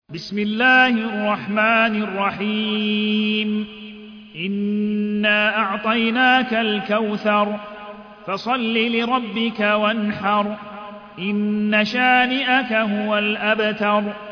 بسم الله الرحمن الرحيم إنا أعطيناك الكوثر فصل لربك وانحر إن شانئك هو الأبتر.